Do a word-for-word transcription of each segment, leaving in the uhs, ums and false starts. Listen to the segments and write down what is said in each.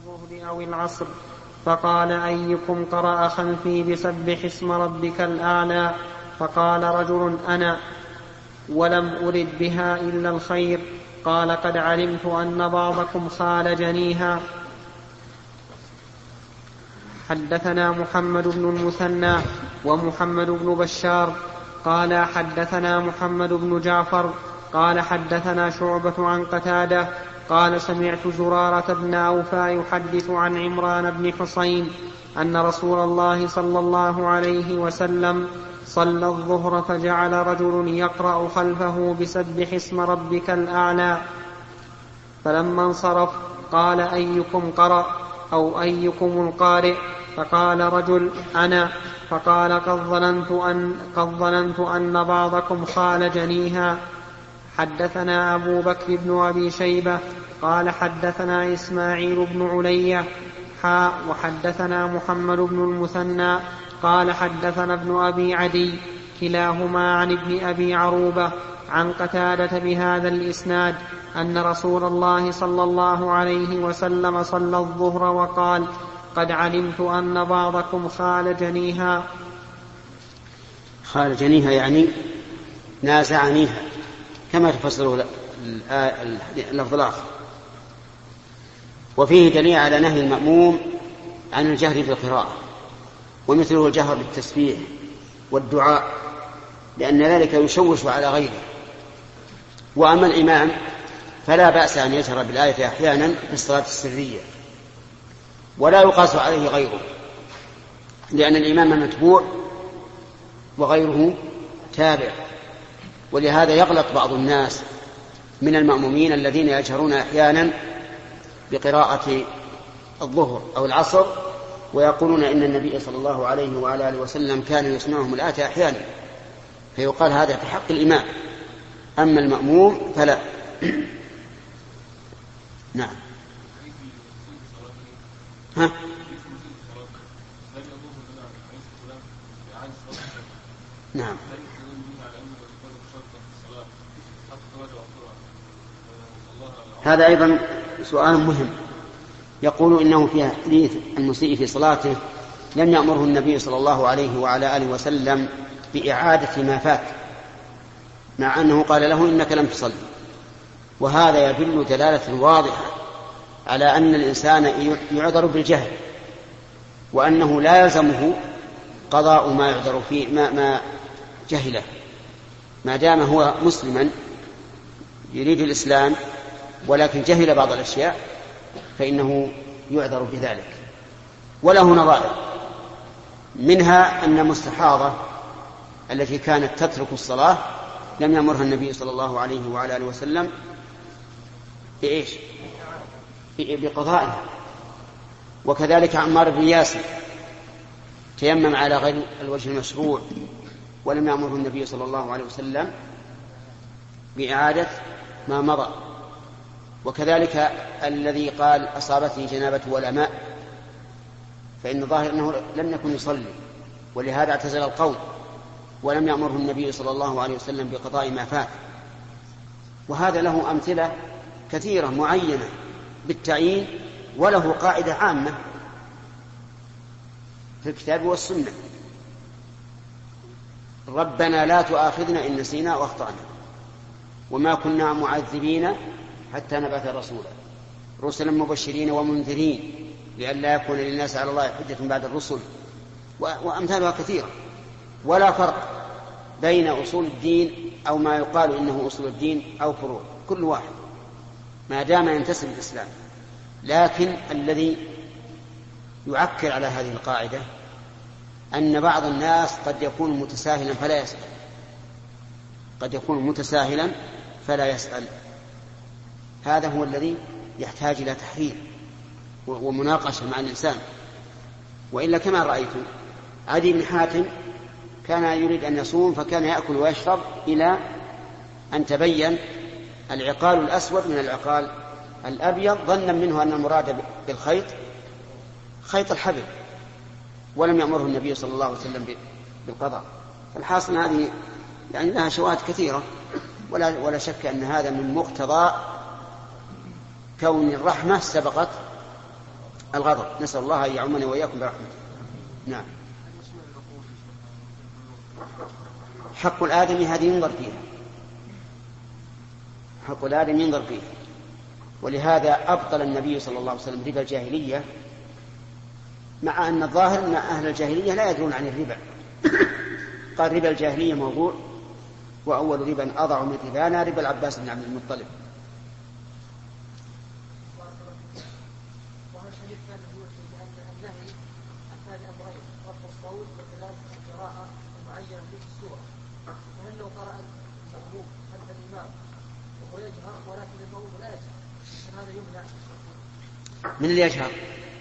الظهر أو العصر، فقال: أيكم قرأ خلفي بسبح اسم ربك الأعلى؟ فقال رجل: أنا، ولم أرد بها إلا الخير. قال: قد علمت أن بعضكم خالجنيها. حدثنا محمد بن المثنى ومحمد بن بشار قال حدثنا محمد بن جعفر قال حدثنا شعبة عن قتادة قال: سمعت زرارة بن أوفى يحدث عن عمران بن حسين أن رسول الله صلى الله عليه وسلم صلى الظهر فجعل رجل يقرأ خلفه بسبح اسم ربك الأعلى، فلما انصرف قال: أيكم قرأ أو أيكم القارئ؟ فقال رجل: أنا. فقال: قد ظننت أن, قد ظننت أن بعضكم خالجنيها. حدثنا أبو بكر بن أبي شيبة قال حدثنا إسماعيل بن علية حاء وحدثنا محمد بن المثنى قال حدثنا ابن أبي عدي كلاهما عن ابن أبي عروبة عن قتادة بهذا الإسناد أن رسول الله صلى الله عليه وسلم صلى الظهر وقال: قد علمت أن بعضكم خالجنيها. خالجنيها يعني نازعنيها، كما تفسره اللفظ الآخر. وفيه دليل على نهي المأموم عن الجهر بالقراءة، ومثله الجهر بالتسبيح والدعاء، لأن ذلك يشوش على غيره. وأما الإمام فلا بأس أن يجهر بالآية أحيانا في الصلاة السرية، ولا يقاس عليه غيره، لأن الإمام متبوع وغيره تابع. ولهذا يغلط بعض الناس من المأمومين الذين يجهرون أحيانا بقراءة الظهر أو العصر، ويقولون إن النبي صلى الله عليه وعلى آله وسلم كان يسمعهم الآية أحيانا، فيقال هذا في حق الإمام، أما المأموم فلا. نعم. ها؟ نعم. هذا أيضا سؤال مهم. يقول إنه في حديث المسيء في صلاته لم يأمره النبي صلى الله عليه وعلى آله وسلم بإعادة ما فات، مع أنه قال له: إنك لم تصلي. وهذا يدل دلالة واضحة على أن الإنسان يعذر بالجهل، وأنه لا يلزمه قضاء ما يعذر فيه ما, ما جهله، ما دام هو مسلما يريد الإسلام ولكن جهل بعض الأشياء فإنه يعذر بذلك. وله نظائر، منها أن المستحاضة التي كانت تترك الصلاة لم يأمرها النبي صلى الله عليه وعلى آله وسلم بإيش؟ بقضائها. وكذلك عمار بن ياسر تيمم على غير الوجه المشروع ولم يأمره النبي صلى الله عليه وسلم بإعادة ما مضى. وكذلك الذي قال: أصابتني جنابة ولا ماء، فإن ظاهر أنه لم يكن يصلي، ولهذا اعتزل القول، ولم يأمره النبي صلى الله عليه وسلم بقضاء ما فات. وهذا له أمثلة كثيرة معينة بالتعيين، وله قاعدة عامة في الكتاب والسنة: ربنا لا تؤاخذنا إن نسينا وأخطأنا، وما كنا معذبين حتى نبعث رسولا، رسلا مبشرين ومنذرين لئلا يكون للناس على الله حجة بعد الرسل، وأمثالها كثيرة. ولا فرق بين أصول الدين أو ما يقال إنه أصول الدين أو فروع، كل واحد ما دام ينتسب الإسلام. لكن الذي يعكر على هذه القاعدة أن بعض الناس قد يكون متساهلا فلا يسأل، قد يكون متساهلا فلا يسأل. هذا هو الذي يحتاج إلى تحرير ومناقشة مع الإنسان. وإلا كما رأيت عدي بن حاتم كان يريد أن يصوم فكان يأكل ويشرب إلى أن تبين العقال الأسود من العقال الأبيض، ظنا منه أن المراد بالخيط خيط الحبل، ولم يأمره النبي صلى الله عليه وسلم بالقضاء. فالحاصل هذه يعني لها شواهد كثيرة، ولا, ولا شك أن هذا من مقتضى كون الرحمة سبقت الغضب. نسأل الله أن يعمنا وإياكم برحمته. نعم. حق الآدمي هذه ينظر فيها، حق الآدم ينظر فيه، ولهذا أبطل النبي صلى الله عليه وسلم ربا الجاهلية، مع أن الظاهر أن أهل الجاهلية لا يدرون عن الربا. قال ربا الجاهلية موضوع، وأول ربا أضع من ربانا ربا العباس بن عبد المطلب. من اللي يجهر؟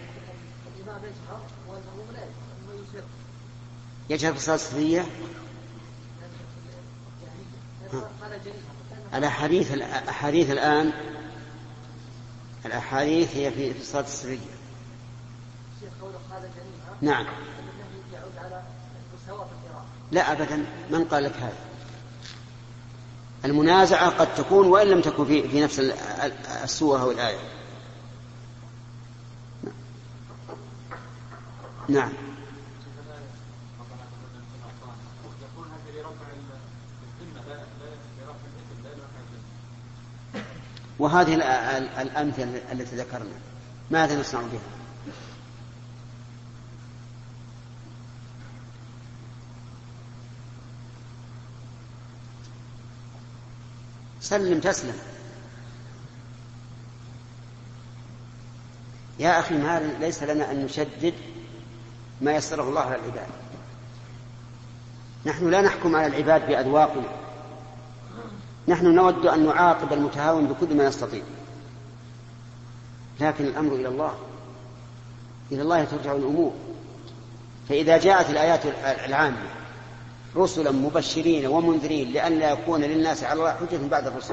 يجهر في الصلاة السرية. الأحاديث الأحاديث الآن الأحاديث هي في الصلاة السرية. نعم. لا أبدا، من قال لك هذا؟ المنازعة قد تكون وإن لم تكن في, في نفس السورة أو الآية. نعم. وهذه الأمثلة التي ذكرنا ماذا نصنع بها؟ سلم تسلم يا أخي. ما ليس لنا أن نشدد ما يسره الله على العباد. نحن لا نحكم على العباد بأذواقنا، نحن نود أن نعاقب المتهاون بكل ما نستطيع، لكن الأمر إلى الله، إلى الله ترجع الأمور. فإذا جاءت الآيات العامة رسلا مبشرين ومنذرين لئلا يكون للناس على الله حجة بعد الرسل،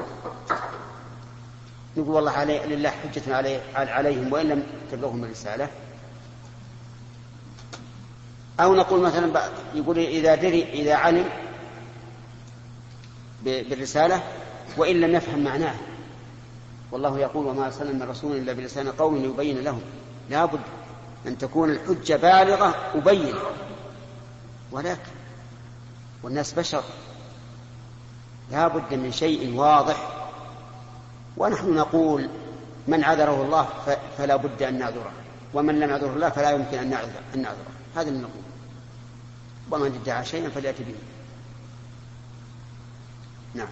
نقول والله علي لله حجة علي عليهم وإن لم تبلغهم الرسالة. أو نقول مثلا يقول إذا دري إذا علم بالرسالة وإن لم يفهم معناه، والله يقول وما أرسلنا من رسول إلا بلسان قوم يبين لهم. لا بد أن تكون الحجة بالغة أبين، ولكن والناس بشر، لا بد من شيء واضح. ونحن نقول من عذره الله فلا بد أن نعذره، ومن لم يعذره الله فلا يمكن أن نعذره. هذا اللي نقول. ومن ادعى شيئا فليأتي به. نعم.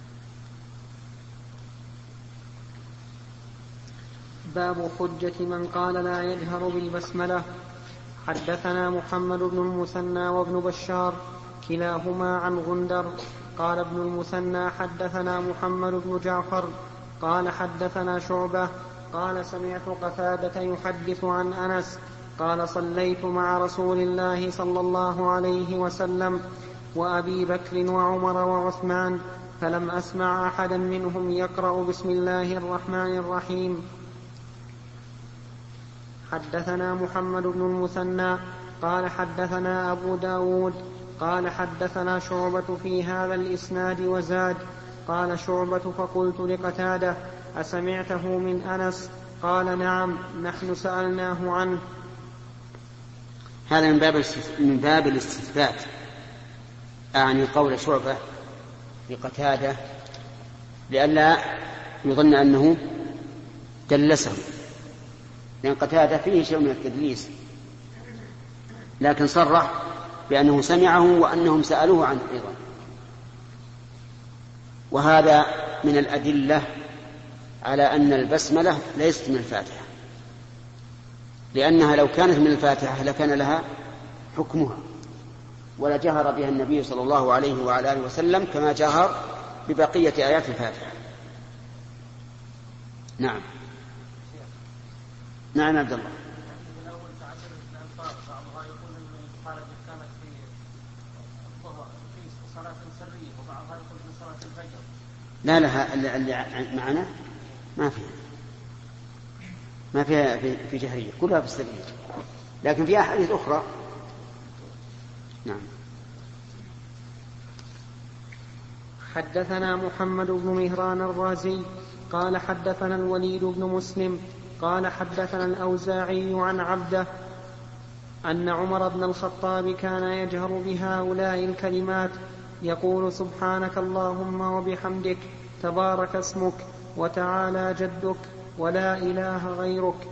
باب حجة من قال لا يجهر بالبسملة. حدثنا محمد بن المثنى وابن بشار كلاهما عن غندر قال ابن المثنى حدثنا محمد بن جعفر قال حدثنا شعبة قال سمعت قتادة يحدث عن أنس قال صليت مع رسول الله صلى الله عليه وسلم وأبي بكر وعمر وعثمان فلم أسمع أحدا منهم يقرأ بسم الله الرحمن الرحيم. حدثنا محمد بن المثنى قال حدثنا أبو داود قال حدثنا شعبة في هذا الإسناد وزاد. قال شعبة فقلت لقتادة أسمعته من أنس؟ قال نعم نحن سألناه عنه. هذا من باب من باب الاستثبات، أعني قول شعبة لقتادة لئلا يظن أنه دلسه، لأن قتادة فيه شيء من التدليس، لكن صرح بأنه سمعه وأنهم سألوه عنه أيضا. وهذا من الأدلة على أن البسملة ليست من الفاتحة، لأنها لو كانت من الفاتحة لكان لها حكمها، ولا جهر بها النبي صلى الله عليه وعلى آله وسلم كما جهر ببقية آيات الفاتحة. نعم. نعم عبد الله. لا لها اللي معنا ما فيها ما فيها في جهرية، كلها في السرية، لكن فيها أحاديث أخرى. نعم. حدثنا محمد بن مهران الرازي قال حدثنا الوليد بن مسلم قال حدثنا الأوزاعي عن عبده أن عمر بن الخطاب كان يجهر بهؤلاء الكلمات يقول سبحانك اللهم وبحمدك تبارك اسمك وتعالى جدك ولا إله غيرك.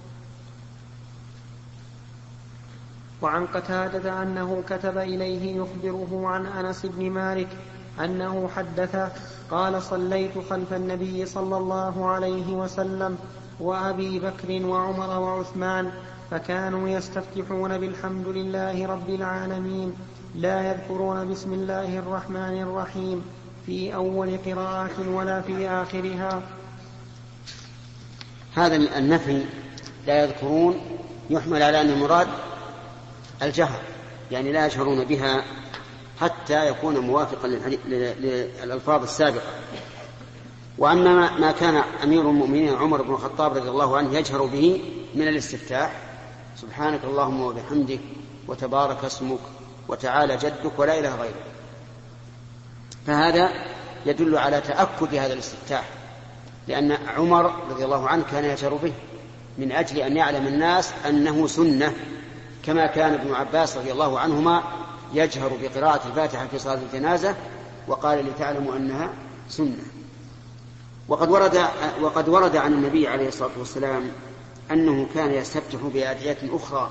وعن قتادة أنه كتب إليه يخبره عن أنس بن مالك أنه حدث قال صليت خلف النبي صلى الله عليه وسلم وأبي بكر وعمر وعثمان فكانوا يستفتحون بالحمد لله رب العالمين لا يذكرون بسم الله الرحمن الرحيم في أول قراءة ولا في آخرها. هذا النفي لا يذكرون يحمل على أن المراد الجهر، يعني لا يجهرون بها حتى يكون موافقا للألفاظ السابقة. وأما ما كان أمير المؤمنين عمر بن الخطاب رضي الله عنه يجهر به من الاستفتاح سبحانك اللهم وبحمدك وتبارك اسمك وتعالى جدك ولا إله غيرك، فهذا يدل على تأكد هذا الاستفتاح، لأن عمر رضي الله عنه كان يجهر به من أجل أن يعلم الناس أنه سنة، كما كان ابن عباس رضي الله عنهما يجهر بقراءة الفاتحة في صلاة الجنازة وقال لتعلموا أنها سنة. وقد ورد, وقد ورد عن النبي عليه الصلاة والسلام أنه كان يستفتح بأدعية أخرى،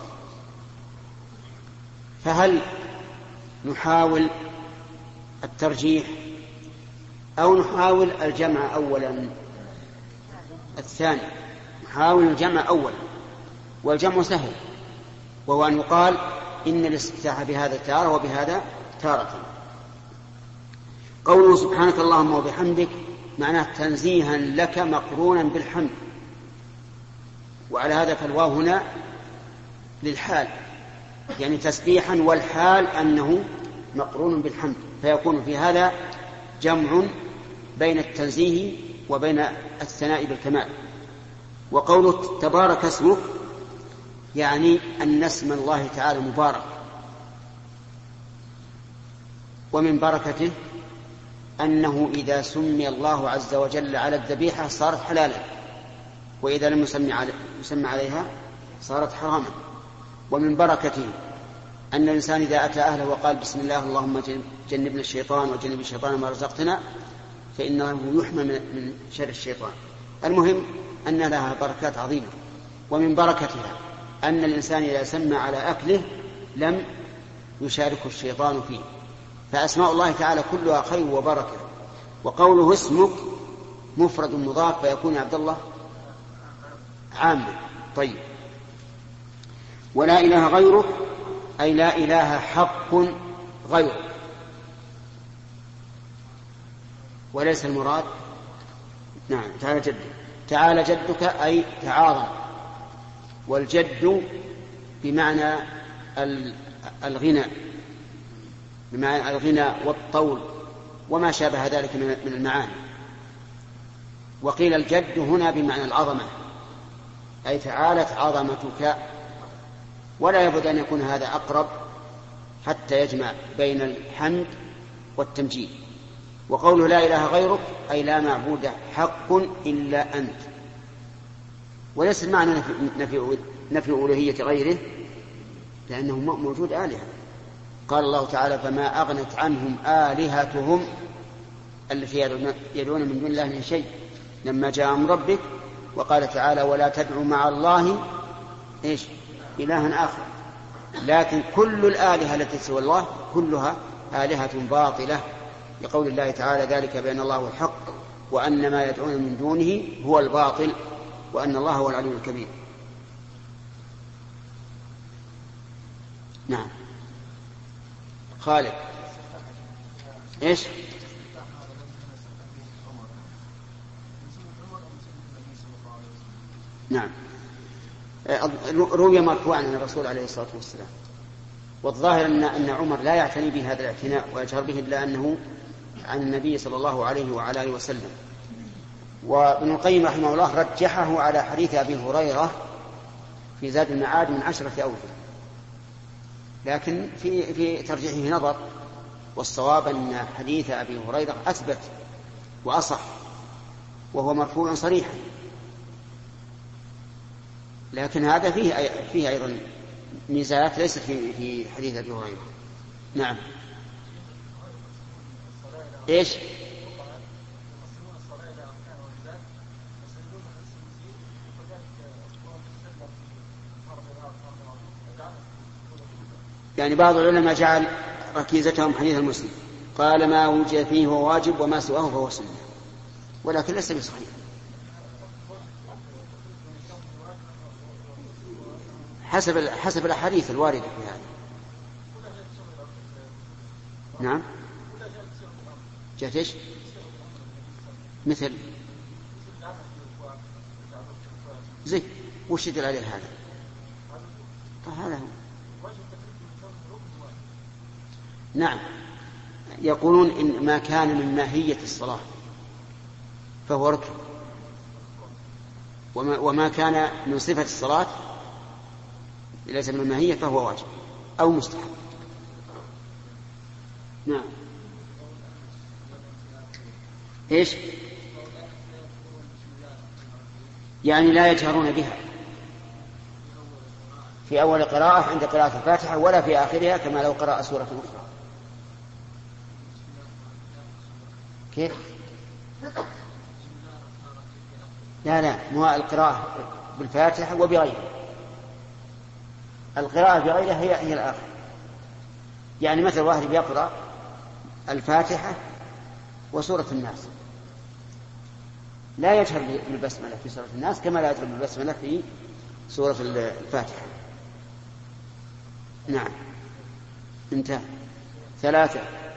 فهل نحاول الترجيح أو نحاول الجمع أولا؟ الثاني، نحاول الجمع أولا، والجمع سهل، وهو أن يقال إن الاستفتاح بهذا تارة وبهذا تارة. قوله سبحانك اللهم وبحمدك معناه تنزيها لك مقرونا بالحمد، وعلى هذا فالواو هنا للحال، يعني تسبيحا والحال أنه مقرون بالحمد، فيكون في هذا جمع بين التنزيه وبين الثناء بالكمال. وقوله تبارك اسمه يعني أن اسم الله تعالى مبارك، ومن بركته أنه إذا سمي الله عز وجل على الذبيحة صارت حلالا، وإذا لم يسمى عليها صارت حراما. ومن بركته أن الإنسان إذا أتى أهله وقال بسم الله اللهم جنبنا الشيطان وجنب الشيطان ما رزقتنا فإنه يحمى من شر الشيطان. المهم أن لها بركات عظيمة. ومن بركتها أن الإنسان إذا سمى على أكله لم يشاركه الشيطان فيه، فأسماء الله تعالى كلها خير وبركة. وقوله اسمك مفرد مضاف فيكون عبد الله عامة. طيب، ولا إله غيرك أي لا إله حق غيرك، وليس المراد نعم تعالى جدك. تعالى جدك أي تعاظم، والجد بمعنى الغنى، بمعنى الغنى والطول وما شابه ذلك من المعاني. وقيل الجد هنا بمعنى العظمة، أي تعالت عظمتك، ولا يبد أن يكون هذا أقرب حتى يجمع بين الحمد والتمجيد. وقوله لا إله غيرك أي لا معبود حق إلا أنت، وليس المعنى نفي, نفي ألوهية غيره، لأنه موجود آلهة. قال الله تعالى فما أغنت عنهم آلهتهم التي يدعون من دون الله من شيء لما جاء أمر ربك. وقال تعالى ولا تدعوا مع الله إيش إلها آخر. لكن كل الآلهة التي سوى الله كلها آلهة باطلة، لقول الله تعالى ذلك بأن الله هو الحق وأن ما يدعون من دونه هو الباطل وأن الله هو العلي الكبير. نعم خالد إيش نعم روي مرفوعا عن الرسول عليه الصلاة والسلام، والظاهر أن أن عمر لا يعتني بهذا الاعتناء ويجهر به إلا أنه عن النبي صلى الله عليه وعلى آله وسلم. وابن القيم رحمه الله رجحه على حديث أبي هريرة في زاد المعاد من عشرة أوجه، لكن في في ترجيحه نظر، والصواب أن حديث أبي هريرة أثبت وأصح، وهو مرفوع صريحا. لكن هذا فيه فيه أيضا ميزات ليست في في حديث أبي هريرة. نعم. إيش؟ يعني بعض العلماء جعل ركيزتهم حديث المسلم، قال ما وجد فيه هو واجب وما سواه فهو سنة، ولكن ليس بصحيح. حسب حسب الأحاديث الواردة في هذا. نعم. جاءت ايش؟ مثل زي وش يدل عليه هذا؟ هذا هو. نعم، يقولون إن ما كان من ماهية الصلاة فهو ركن، وما, وما كان من صفة الصلاة ليس من الماهية فهو واجب أو مستحب. نعم. إيش؟ يعني لا يجهرون بها في أول قراءة عند قراءة الفاتحة ولا في آخرها كما لو قرأ سورة أخرى. كيف؟ لا لا مو القراءة بالفاتحة وبغيرها، القراءة بغيرها هي هي الآخر. يعني مثل واحد يقرأ الفاتحة وسورة الناس لا يجهر بالبسملة في سورة الناس كما لا يجهر بالبسملة في سورة الفاتحة. نعم. انتهى. ثلاثة.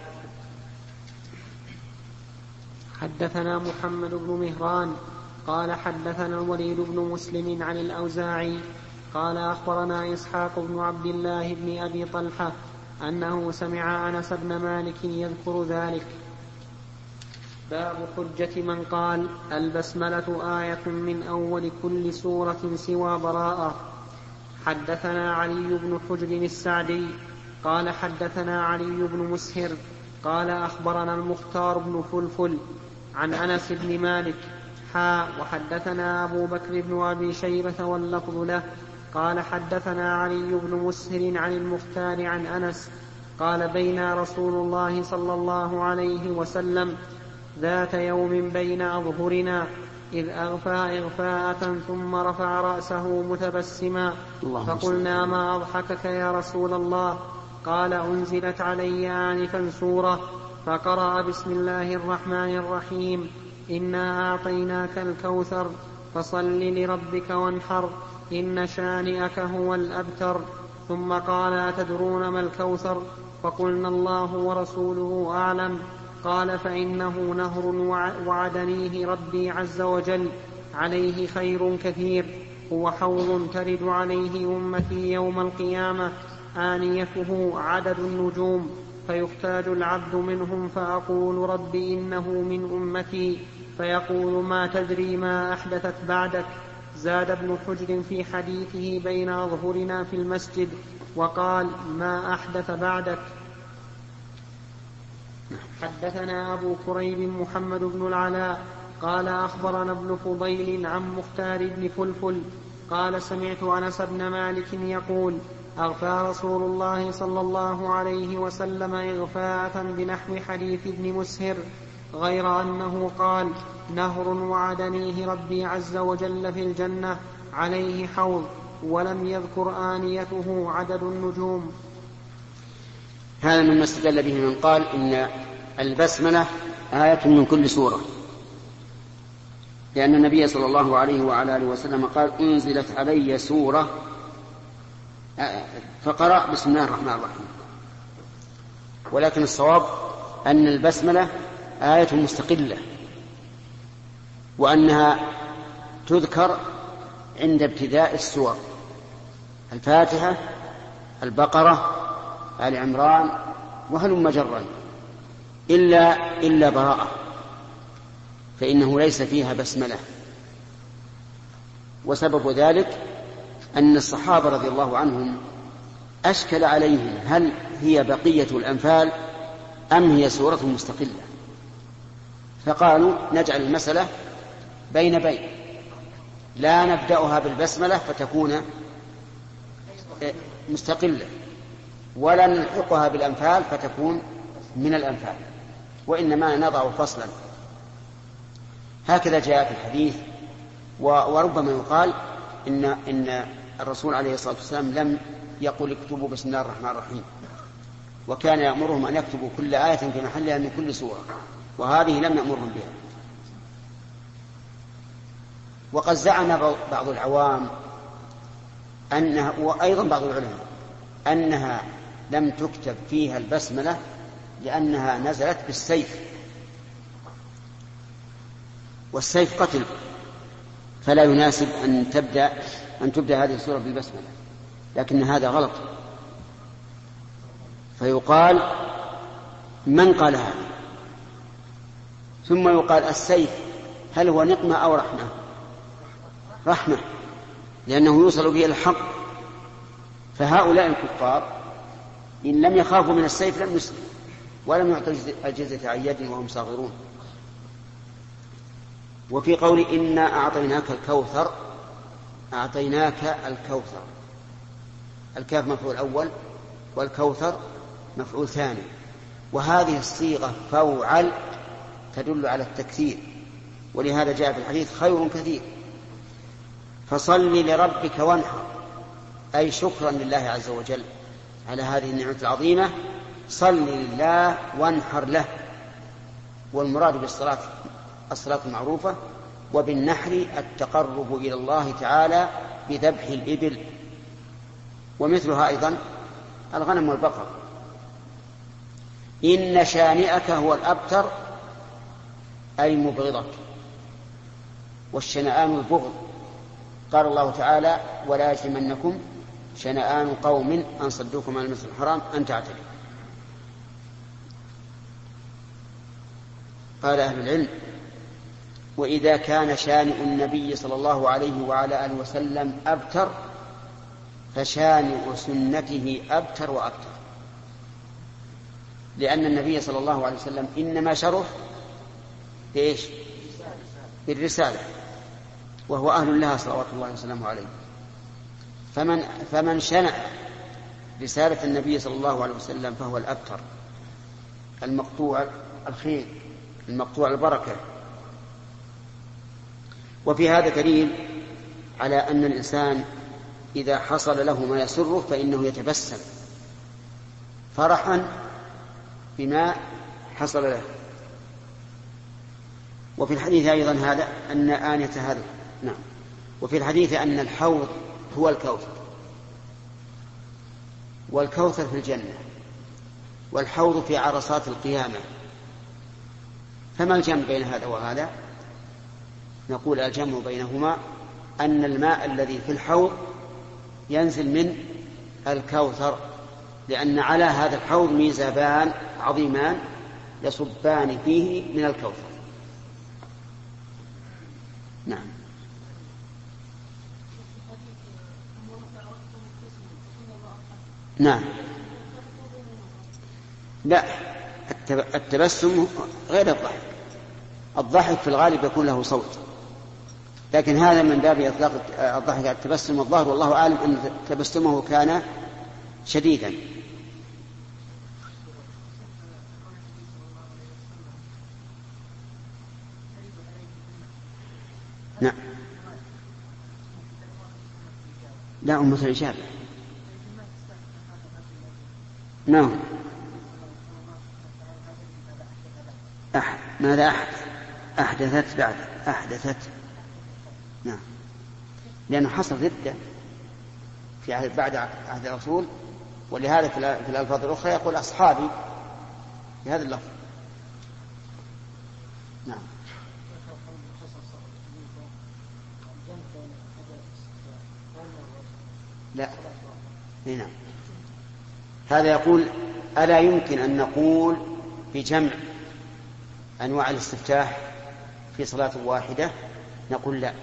حدثنا محمد بن مهران قال حدثنا الوليد بن مسلم عن الأوزاعي قال أخبرنا إسحاق بن عبد الله بن أبي طلحة أنه سمع أنس بن مالك يذكر ذلك. باب حجة من قال البسملة آية من أول كل سورة سوى براءة. حدثنا علي بن حجر السعدي قال حدثنا علي بن مسهر قال أخبرنا المختار بن فلفل عن أنس بن مالك حا وحدثنا أبو بكر بن أبي شيبة واللفظ له قال حدثنا علي بن مسهر عن المختار عن أنس قال بينا رسول الله صلى الله عليه وسلم ذات يوم بين أظهرنا إذ أغفى إغفاءة ثم رفع رأسه متبسما فقلنا ما أضحكك يا رسول الله؟ قال أنزلت علي آنفا سورة فقرأ بسم الله الرحمن الرحيم إنا أعطيناك الكوثر فصل لربك وانحر إن شانئك هو الأبتر ثم قال أتدرون ما الكوثر؟ فقلنا الله ورسوله أعلم. قال فإنه نهر وعدنيه ربي عز وجل عليه خير كثير هو حوض ترد عليه أمتي يوم القيامة آنيته عدد النجوم فيختاج العبد منهم فأقول رب إنه من أمتي فيقول ما تدري ما أحدثت بعدك. زاد ابن حجر في حديثه بين أظهرنا في المسجد وقال ما أحدث بعدك. حدثنا أبو كريب محمد بن العلاء قال أخبرنا ابن فضيل عن مختار بن فلفل قال سمعت أنس بن مالك يقول أغفى رسول الله صلى الله عليه وسلم إغفاءة بنحو حديث ابن مسهر غير أنه قال نهر وعدنيه ربي عز وجل في الجنة عليه حوض ولم يذكر آنيته عدد النجوم. هذا مما استدل به من قال إن البسملة آية من كل سورة، لأن النبي صلى الله عليه وعلى آله وسلم قال أنزلت علي سورة فقرأ بسم الله الرحمن الرحيم. ولكن الصواب أن البسملة آية مستقلة وأنها تذكر عند ابتداء السور الفاتحة البقرة آل عمران وهلم جرا إلا, إلا براءة فإنه ليس فيها بسملة. وسبب ذلك أن الصحابة رضي الله عنهم أشكل عليهم هل هي بقية الأنفال أم هي سورة مستقلة، فقالوا نجعل المسألة بين بين لا نبدأها بالبسملة فتكون مستقلة، ولا نلحقها بالأنفال فتكون من الأنفال، وإنما نضع فصلا. هكذا جاء في الحديث. وربما يقال إن, إن الرسول عليه الصلاة والسلام لم يقل اكتبوا بسم الله الرحمن الرحيم، وكان يأمرهم أن يكتبوا كل آية في محلها من كل سورة، وهذه لم يأمرهم بها. وقد زعم بعض العوام أنها، وأيضا بعض العلماء، أنها لم تكتب فيها البسملة لأنها نزلت بالسيف، والسيف قتل، فلا يناسب أن تبدأ أن تبدأ هذه السورة بالبسملة، لكن هذا غلط. فيقال من قال هذا؟ ثم يقال السيف هل هو نقمة أو رحمة؟ رحمة، لأنه يوصل به الحق. فهؤلاء الكفار إن لم يخافوا من السيف لم يسلموا ولم يعطوا الجزية عن يد وهم صاغرون. وفي قول إنا أعطيناك الكوثر، أعطيناك الكوثر، الكاف مفعول أول والكوثر مفعول ثاني، وهذه الصيغة فوعل تدل على التكثير، ولهذا جاء في الحديث خير كثير. فصل لربك وانحر، أي شكرا لله عز وجل على هذه النعمة العظيمة، صل لله وانحر له. والمراد بالصلاة الصلاة المعروفة، وبالنحر التقرب إلى الله تعالى بذبح الإبل، ومثلها أيضا الغنم والبقر. إن شانئك هو الأبتر أي مبغضك، والشنآن البغض. قال الله تعالى ولا يجرمنكم شنآن قوم أن صدوكم عن المسجد الحرام أن تعتدوا. قال أهل العلم وإذا كان شانئ النبي صلى الله عليه وعلى آله وسلم أبتر فشانئ سنته أبتر وأبتر، لأن النبي صلى الله عليه وسلم إنما شرف بإيش؟ بالرسالة، وهو أهل لها صلوات الله وسلامه عليه. فمن, فمن شنع رسالة النبي صلى الله عليه وسلم فهو الأبتر، المقطوع الخير، المقطوع البركة. وفي هذا دليل على أن الإنسان إذا حصل له ما يسره فإنه يتبسم فرحا بما حصل له. وفي الحديث أيضا هذا أن آنية هذا نعم وفي الحديث أن الحوض هو الكوثر، والكوثر في الجنة، والحوض في عرصات القيامة. فما الجمع بين هذا وهذا؟ نقول الجمع بينهما أن الماء الذي في الحوض ينزل من الكوثر، لأن على هذا الحوض ميزابان عظيمان يصبان فيه من الكوثر. نعم. نعم. لا، التبسم غير الضحك. الضحك في الغالب يكون له صوت، لكن هذا من باب إطلاق الضحك على التبسم. الظاهر والله أعلم أن تبسمه كان شديدا. نعم. لا أمة الإجابة. نعم. أح... ماذا أحدث؟ أحدثت بعد أحدثت نعم، لأنه حصل ردة في عهد بعد عهد الرسول، ولهذا في الألفاظ الأخرى يقول أصحابي في هذا اللفظ. نعم. لا. نعم. هذا يقول ألا يمكن أن نقول بجمع أنواع الاستفتاح في صلاة واحدة؟ نقول لا،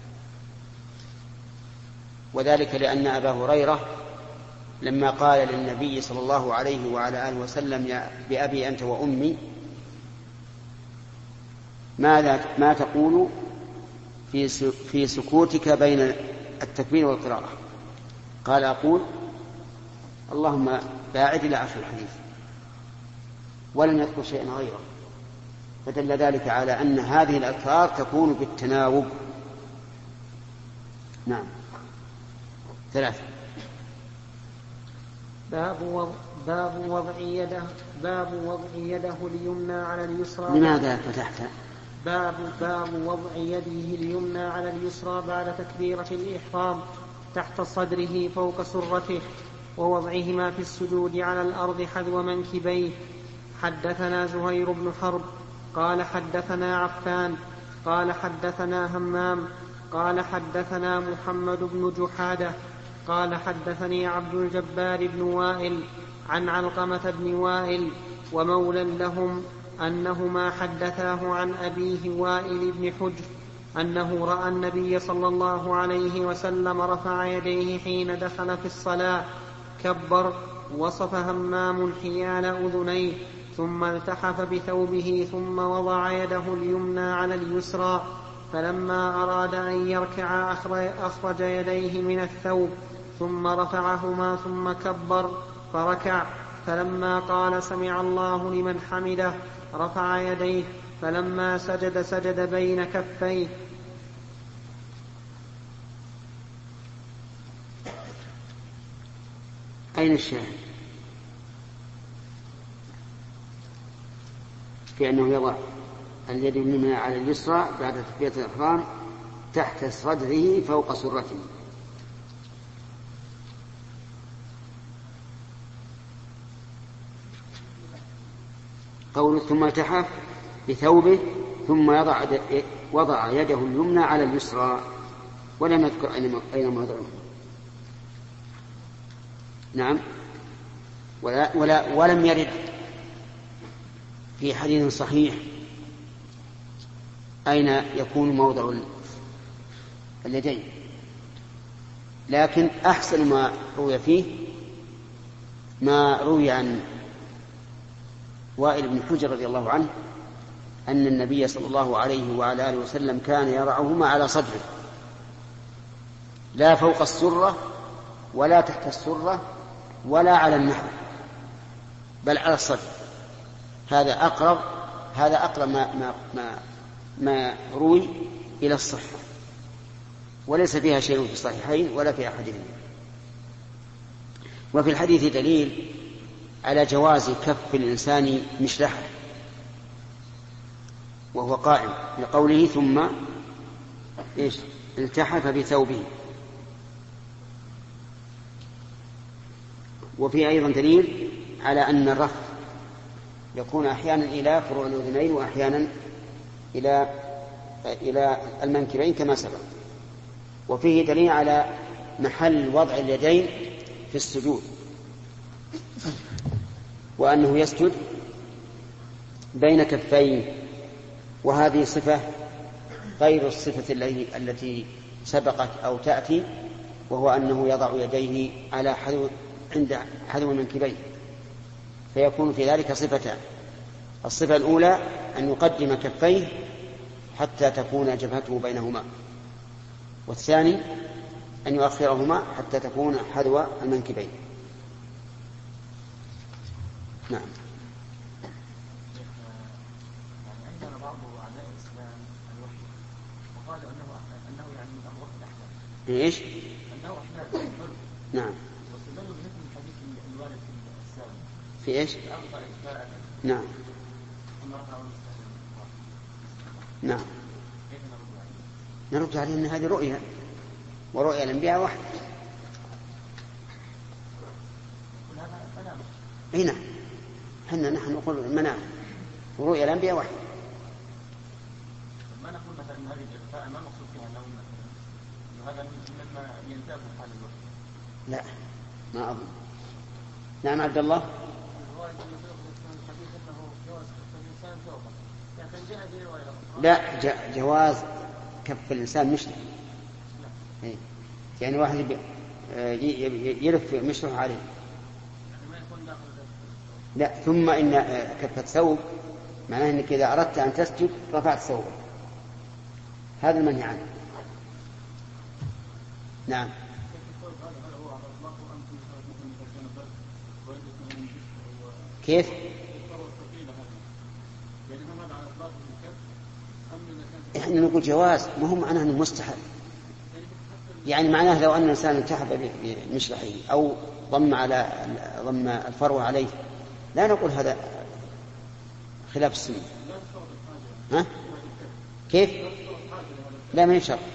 وذلك لأن أبا هريرة لما قال للنبي صلى الله عليه وعلى آله وسلم يا بأبي أنت وأمي ماذا ما تقول في في سكوتك بين التكبير والقراءة؟ قال أقول اللهم باعد إلى آخر الحديث، ولم يذكر شيئا غيره، فدل ذلك على أن هذه الأذكار تكون بالتناوب. نعم. ثلاثة. باب وضع باب وضع يده باب وضع يده اليمنى على اليسرى. لماذا فتحت؟ باب باب وضع يده اليمنى على اليسرى بعد تكبيرة الإحرام تحت صدره فوق سرته، ووضعهما في السجود على الأرض حذو منكبيه. حدثنا زهير بن حرب قال حدثنا عفان قال حدثنا همام قال حدثنا محمد بن جحادة قال حدثني عبد الجبار بن وائل عن علقمة بن وائل ومولى لهم أنهما حدثاه عن أبيه وائل بن حجر أنه رأى النبي صلى الله عليه وسلم رفع يديه حين دخل في الصلاة كبر، وصف همام حيال أذنيه، ثم التحف بثوبه ثم وضع يده اليمنى على اليسرى، فلما أراد أن يركع أخرج يديه من الثوب ثم رفعهما ثم كبر فركع، فلما قال سمع الله لمن حمده رفع يديه، فلما سجد سجد بين كفيه. أين الشاهد؟ في أنه يضع اليد اليمنى على اليسرى بعد تكبيرة الإحرام تحت صدره فوق سرته. قوله ثم التحف بثوبه ثم يضع وضع يده اليمنى على اليسرى، ولم يذكر أين موضعه. نعم. ولا ولا ولم يرد في حديث صحيح أين يكون موضع اليدين، لكن أحسن ما روي فيه ما روي عن وائل بن حجر رضي الله عنه أن النبي صلى الله عليه وعلى آله وسلم كان يضعهما على صدره، لا فوق السرة ولا تحت السرة ولا على النحو، بل على الصدر. هذا أقرب هذا أقرب ما, ما, ما, ما روي إلى الصحة، وليس فيها شيء في الصحيحين ولا في أحدهما. وفي الحديث دليل على جواز كف الإنسان مشلحه وهو قائم، لقوله ثم إيش التحف بثوبه. وفي أيضا دليل على أن الرفع يكون أحيانا إلى فروع الأذنين وأحيانا إلى إلى المنكبين كما سبق. وفيه دليل على محل وضع اليدين في السجود، وأنه يسجد بين كفيه، وهذه صفة غير الصفة التي سبقت أو تأتي، وهو أنه يضع يديه على حذو عند حذو المنكبين، فيكون في ذلك صفتان: الصفة الأولى أن يقدم كفيه حتى تكون جبهته بينهما، والثاني أن يؤخرهما حتى تكون حذو المنكبين. نعم. عندنا بعض أعداء الإسلام الوحي وقالوا أنه أنه يعني الوحي أحمد. إيش؟ أنه أحمد. نعم. واستدلوا بمثل الحديث الوارد في السابق. في إيش؟ نعم. نعم. نرد عليه أن هذه رؤيا، ورؤيا الأنبياء واحد. هنا حنا نحن نقول المنام، ورؤيا الأنبياء واحد. ما نقول مثلا هذه الإخفاء ما مقصود فيها أنه هذا مما ينتاب من حال الوحي؟ لا، ما أظن. نعم عبد الله. لا، جواز كف الإنسان مشلح، يعني واحد يلف مشلح عليه. لا، ثم إن كف الثوب معناه أنك إذا أردت أن تسجد رفعت ثوبك، هذا المنهي عنه. نعم. كيف؟ احنا نقول جواز، ما هو معناه انه مستحب. يعني معناه لو ان الانسان انتحب بمشلحه او ضم على ضم الفروه عليه لا نقول هذا خلاف السنه. ها؟ كيف؟ لا ما يشرب.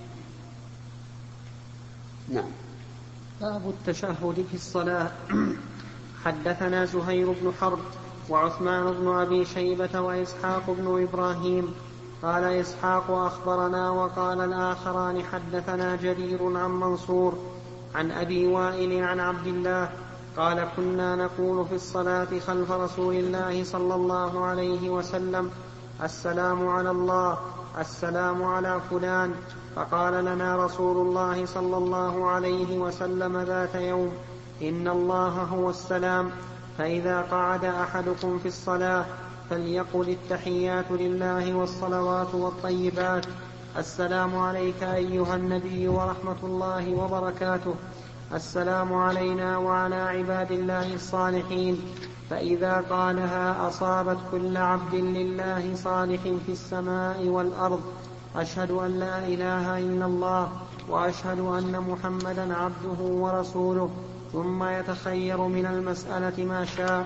نعم. باب التشهد في الصلاة. حدثنا زهير بن حرب وعثمان بن أبي شيبة وإسحاق بن إبراهيم. قال إسحاق أخبرنا وقال الآخران حدثنا جرير عن منصور عن أبي وائل عن عبد الله قال كنا نقول في الصلاة خلف رسول الله صلى الله عليه وسلم السلام على الله السلام على فلان. فقال لنا رسول الله صلى الله عليه وسلم ذات يوم إن الله هو السلام، فإذا قعد أحدكم في الصلاة فليقل التحيات لله والصلوات والطيبات السلام عليك أيها النبي ورحمة الله وبركاته، السلام علينا وعلى عباد الله الصالحين. فإذا قالها أصابت كل عبد لله صالح في السماء والأرض أشهد أن لا إله إلا الله وأشهد أن محمدا عبده ورسوله، ثم يتخير من المسألة ما شاء.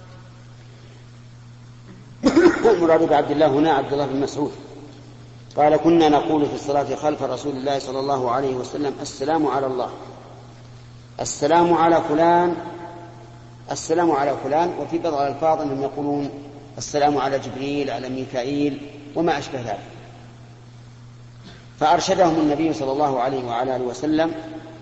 المراد بعبد الله هنا عبد الله بن مسعود قال كنا نقول في الصلاة خلف رسول الله صلى الله عليه وسلم السلام على الله السلام على فلان السلام على فلان. وفي بعض الألفاظ أنهم يقولون السلام على جبريل على ميكائيل وما أشبه ذلك. فأرشدهم النبي صلى الله عليه وعلى آله وسلم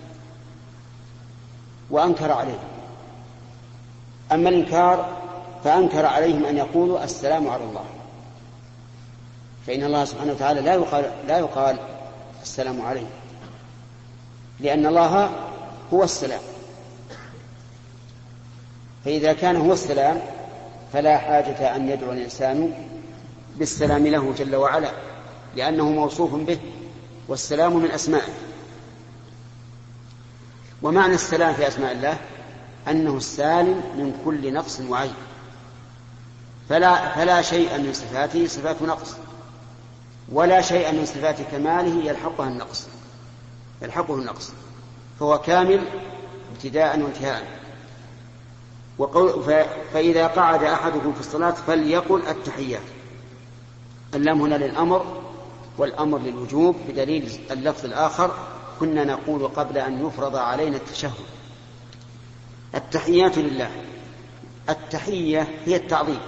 وأنكر عليهم. أما الإنكار فأنكر عليهم أن يقولوا السلام على الله، فإن الله سبحانه وتعالى لا يقال, لا يقال السلام عليه، لأن الله هو السلام. فإذا كان هو السلام فلا حاجة أن يدعو الإنسان بالسلام له جل وعلا، لأنه موصوف به، والسلام من أسمائه. ومعنى السلام في أسماء الله أنه السالم من كل نقص وعيب، فلا, فلا شيء من صفاته صفات نقص، ولا شيء من صفات كماله يلحقها النقص يلحقه النقص فهو كامل ابتداء وانتهاء. فإذا قعد أحدكم في الصلاة فليقل التحيات. اللام هنا للأمر والأمر للوجوب بدليل اللفظ الآخر كنا نقول قبل أن يفرض علينا التشهد التحيات لله. التحية هي التعظيم،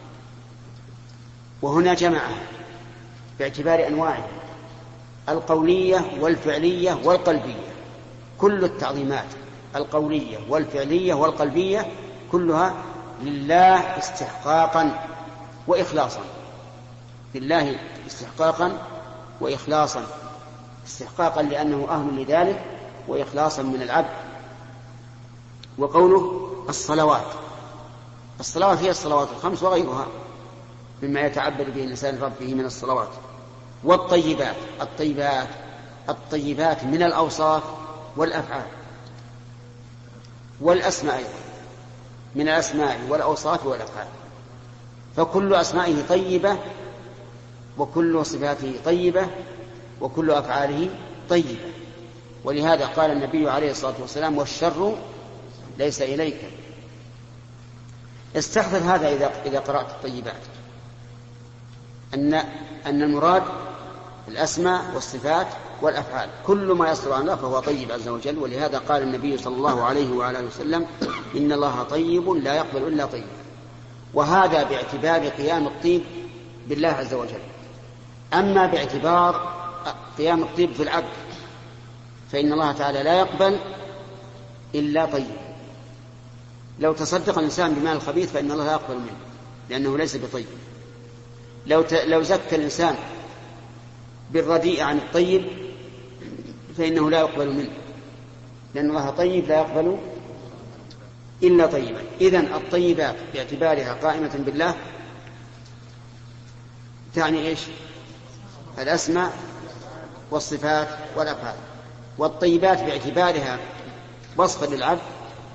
وهنا جمعها باعتبار أنواعها القولية والفعلية والقلبية. كل التعظيمات القولية والفعلية والقلبية كلها لله استحقاقا وإخلاصا، لله استحقاقا وإخلاصا. استحقاقا لأنه أهل لذلك، وإخلاصا من العبد. وقوله الصلوات، الصلوات هي الصلوات الخمس وغيرها مما يتعبد به الإنسان ربه من الصلوات. والطيبات الطيبات الطيبات من الأوصاف والأفعال والأسماء أيضا، من الأسماء والأوصاف والأفعال. فكل أسمائه طيبة، وكل صفاته طيبة، وكل أفعاله طيبة. ولهذا قال النبي عليه الصلاة والسلام والشر ليس إليك. استحضر هذا إذا إذا قرأت الطيبات أن أن المراد الأسماء والصفات والأفعال، كل ما يصدر عن الله فهو طيب عز وجل. ولهذا قال النبي صلى الله عليه وعلى آله وسلم إن الله طيب لا يقبل إلا طيب. وهذا باعتبار قيام الطيب بالله عز وجل. أما باعتبار قيام الطيب في العبد فإن الله تعالى لا يقبل إلا طيب. لو تصدق الإنسان بمال الخبيث فإن الله لا يقبل منه لأنه ليس بطيب. لو ت... لو زكى الإنسان بالرديء عن الطيب فإنه لا يقبل منه لأن الله طيب لا يقبل إلا طيبا. إذن الطيبات باعتبارها قائمة بالله تعني إيش؟ الأسماء والصفات والأفعال. والطيبات باعتبارها وصفا للعبد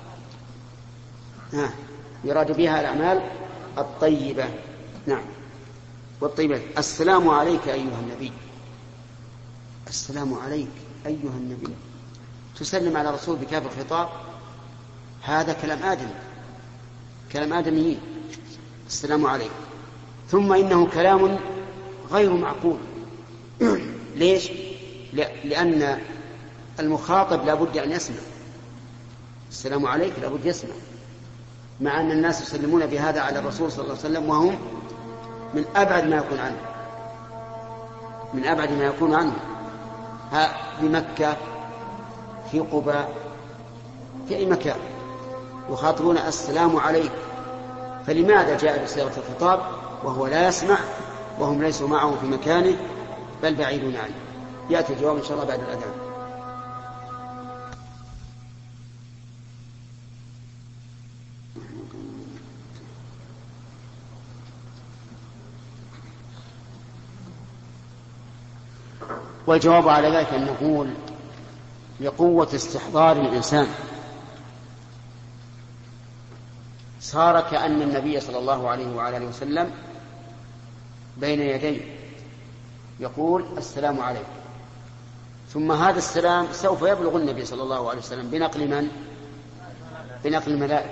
ها يراد بها الأعمال الطيبة. نعم. والطيبات. السلام عليك أيها النبي. السلام عليك أيها النبي، تسلم على رسول بكاف الخطاب، هذا كلام آدم، كلام آدميين. السلام عليك. ثم إنه كلام غير معقول. ليش؟ لأن المخاطب لا بد أن يسمع. السلام عليك لا بد يسمع، مع أن الناس يسلمون بهذا على الرسول صلى الله عليه وسلم وهم من أبعد ما يكون عنه، من أبعد ما يكون عنه، ها بمكة، في قباء، في أي مكان يخاطبون السلام عليك. فلماذا جاء بصيغة الخطاب وهو لا يسمع وهم ليسوا معه في مكانه بل بعيدون عنه؟ يأتي الجواب إن شاء الله بعد الأذان. والجواب على ذلك أن نقول لقوة استحضار الإنسان صار كأن النبي صلى الله عليه وعلى آله وسلم بين يديه يقول السلام عليكم، ثم هذا السلام سوف يبلغ النبي صلى الله عليه وسلم بنقل من؟ بنقل الملائكة.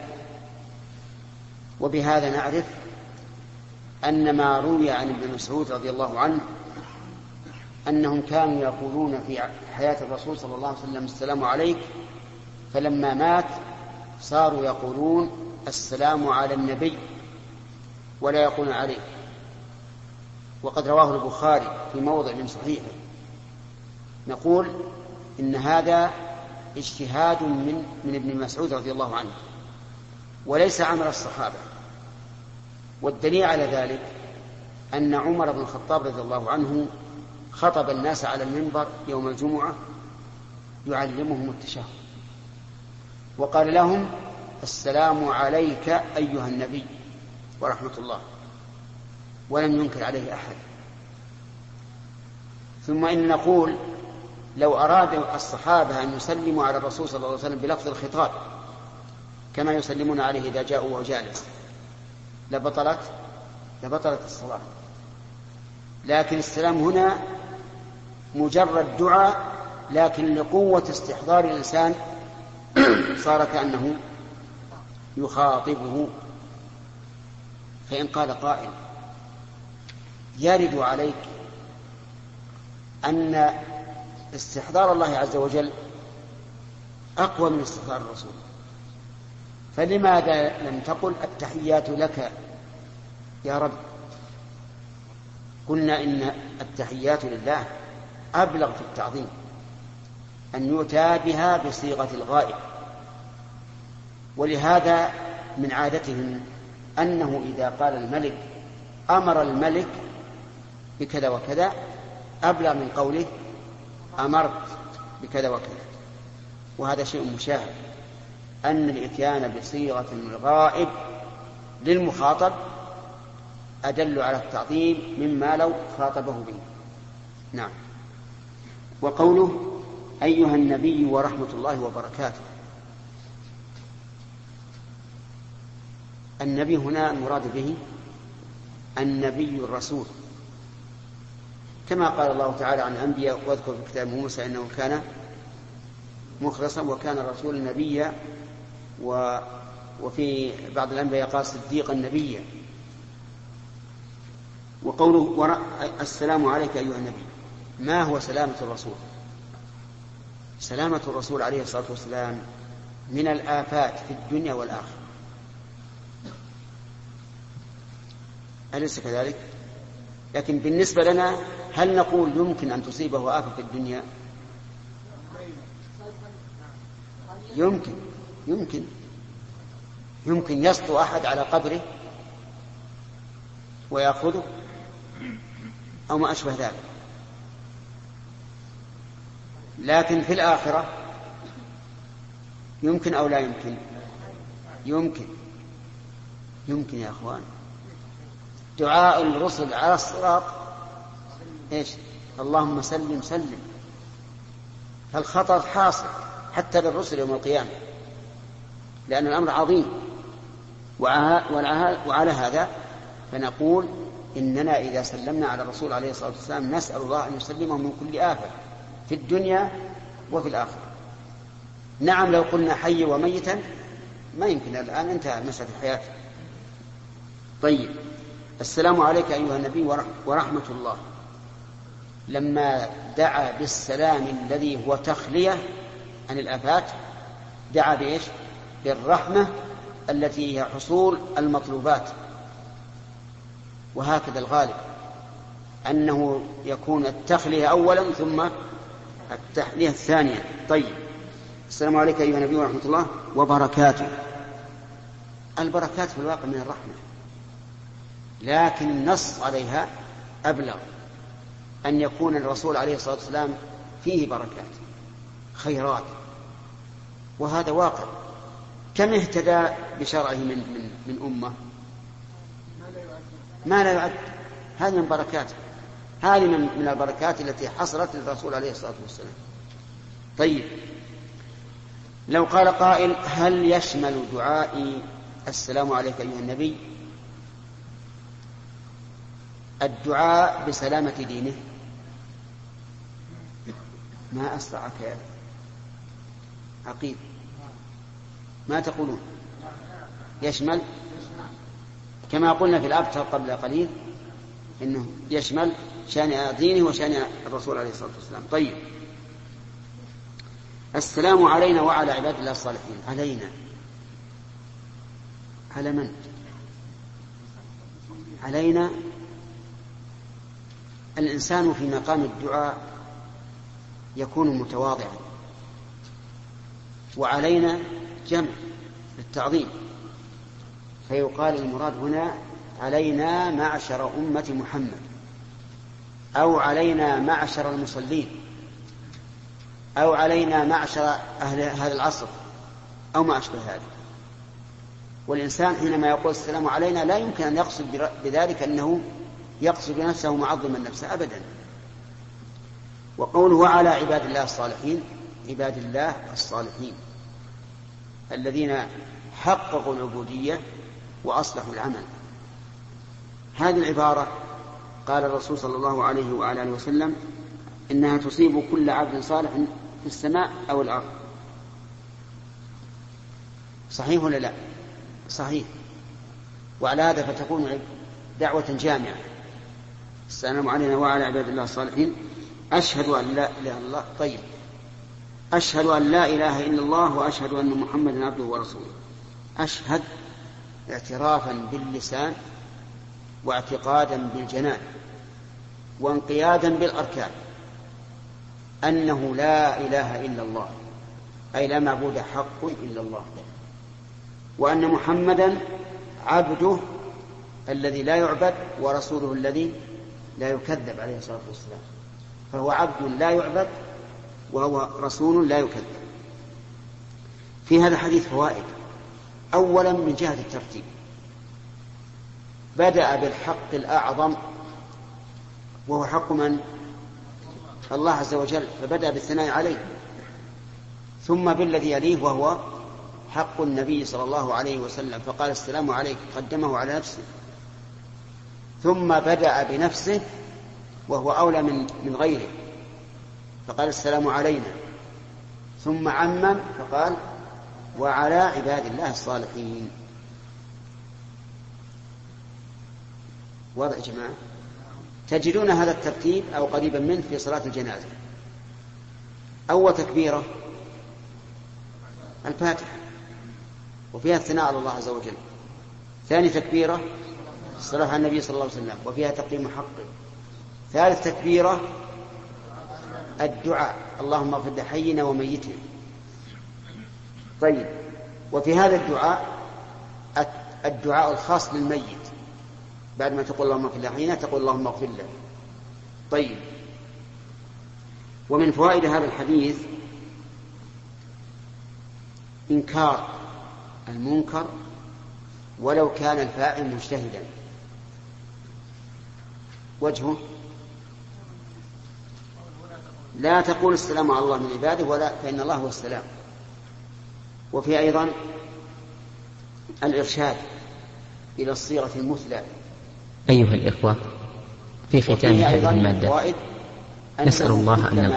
وبهذا نعرف أن ما روي عن ابن مسعود رضي الله عنه أنهم كانوا يقولون في حياة الرسول صلى الله عليه وسلم السلام عليك، فلما مات صاروا يقولون السلام على النبي ولا يقولون عليه. وقد رواه البخاري في موضع من صحيحه. نقول إن هذا اجتهاد من, من ابن مسعود رضي الله عنه وليس عمل الصحابة. والدليل على ذلك أن عمر بن الخطاب رضي الله عنه خطب الناس على المنبر يوم الجمعة يعلمهم التشهد وقال لهم السلام عليك أيها النبي ورحمة الله، ولم ينكر عليه أحد. ثم إن نقول لو أراد الصحابة أن يسلموا على الرسول صلى الله عليه وسلم بلفظ الخطاب كما يسلمون عليه إذا جاءوا وهو جالس لبطلت لبطلت الصلاة. لكن السلام هنا مجرد دعاء، لكن لقوة استحضار الإنسان صار كأنه يخاطبه. فإن قال قائل يرد عليك أن استحضار الله عز وجل أقوى من استحضار الرسول، فلماذا لم تقل التحيات لك يا رب؟ قلنا إن التحيات لله أبلغ في التعظيم، أن يؤتى بها بصيغة الغائب. ولهذا من عادتهم أنه إذا قال الملك أمر الملك بكذا وكذا أبلغ من قوله أمرت بكذا وكذا. وهذا شيء مشاهد، أن الإتيان بصيغة الغائب للمخاطب أدل على التعظيم مما لو خاطبه به. نعم. وقوله أيها النبي ورحمة الله وبركاته، النبي هنا المراد به النبي الرسول، كما قال الله تعالى عن الأنبياء واذكر في كتاب موسى إنه كان مخلصا وكان الرسول نبيا، وفي بعض الأنبياء قال صديقا نبيا. وقوله السلام عليك أيها النبي، ما هو سلامة الرسول؟ سلامة الرسول عليه الصلاة والسلام من الآفات في الدنيا والآخرة، أليس كذلك؟ لكن بالنسبة لنا هل نقول يمكن أن تصيبه آفة في الدنيا؟ يمكن يمكن يمكن يسطو أحد على قبره ويأخذه أو ما أشبه ذلك. لكن في الآخرة يمكن أو لا يمكن؟ يمكن يمكن يا أخوان. دعاء الرسل على الصراط إيش؟ اللهم سلم سلم. فالخطر حاصل حتى للرسل يوم القيامة، لأن الأمر عظيم. وعلى هذا فنقول إننا إذا سلمنا على الرسول عليه الصلاة والسلام نسأل الله أن يسلمه من كل آفة في الدنيا وفي الآخرة. نعم لو قلنا حي وميتا ما يمكن، الآن انتهى مسألة الحياة. طيب، السلام عليك أيها النبي ورحمة الله، لما دعا بالسلام الذي هو تخلية عن الآفات دعا بإيش؟ بالرحمة التي هي حصول المطلوبات. وهكذا الغالب أنه يكون التخلية أولا ثم التحلية الثانية. طيب، السلام عليك أيها النبي ورحمة الله وبركاته. البركات في الواقع من الرحمة، لكن النص عليها أبلغ، أن يكون الرسول عليه الصلاة والسلام فيه بركات خيرات، وهذا واقع. كم اهتدى بشرعه من, من, من أمة ما لا يعد. هذه من بركاته، هذه من, من البركات التي حصلت للرسول عليه الصلاة والسلام. طيب، لو قال قائل هل يشمل دعائي السلام عليك أيها النبي الدعاء بسلامة دينه؟ ما أسرعك يا عقيل، ما تقولون؟ يشمل كما قلنا في الأبتر قبل قليل إنه يشمل شأن دينه وشأن الرسول عليه الصلاة والسلام. طيب، السلام علينا وعلى عباد الله الصالحين. علينا على من؟ علينا الإنسان في مقام الدعاء يكون متواضعا، وعلينا جمع للتعظيم، فيقال المراد هنا علينا معشر أمة محمد، أو علينا معشر المصلين، أو علينا معشر أهل هذا العصر، أو ما أشبه هذا. والإنسان حينما يقول السلام علينا لا يمكن أن يقصد بذلك أنه يقصد نفسه معظما نفسه أبدا. وقوله على عباد الله الصالحين، عباد الله الصالحين الذين حققوا العبودية وأصلحوا العمل. هذه العبارة قال الرسول صلى الله عليه وعلى آله وسلم إنها تصيب كل عبد صالح في السماء أو الأرض. صحيح ولا لا؟ صحيح. وعلى هذا فتكون دعوة جامعة. السلام علينا وعلى عباد الله الصالحين. أشهد أن لا إله إلا الله. طيب، أشهد أن لا إله إلا الله وأشهد أن محمدا عبده ورسوله. أشهد اعترافا باللسان واعتقادا بالجنان وانقيادا بالأركان أنه لا إله إلا الله، أي لا معبود حق إلا الله، وأن محمدا عبده الذي لا يعبد ورسوله الذي لا يكذب عليه الصلاة والسلام. فهو عبد لا يعبد وهو رسول لا يكذب. في هذا الحديث فوائد. أولا من جهة الترتيب، بدأ بالحق الأعظم وهو حق من؟ الله عز وجل، فبدأ بالثناء عليه، ثم بالذي يليه وهو حق النبي صلى الله عليه وسلم، فقال السلام عليك، قدمه على نفسه، ثم بدأ بنفسه وهو أولى من من غيره، فقال السلام علينا، ثم عمم فقال وعلى عباد الله الصالحين. واضح يا جماعة؟ تجدون هذا الترتيب أو قريبا منه في صلاة الجنازة. أول تكبيرة الفاتحة وفيها الثناء على الله عز وجل. ثاني تكبيرة الصلاة على النبي صلى الله عليه وسلم وفيها تقديم حقه. ثالث تكبيرة الدعاء اللهم اغفر لحينا وميتنا. طيب، وفي هذا الدعاء الدعاء الخاص للميت، بعد ما تقول اللهم اغفر لحينا تقول اللهم اغفر له. طيب، ومن فوائد هذا الحديث إنكار المنكر ولو كان الفاعل مجتهدا. وجهه لا تقول السلام على الله من عباده ولا، فإن الله هو السلام. وفي أيضا الإرشاد إلى الصيغة المثلى. أيها الإخوة، في ختام هذه المادة نسأل الله أن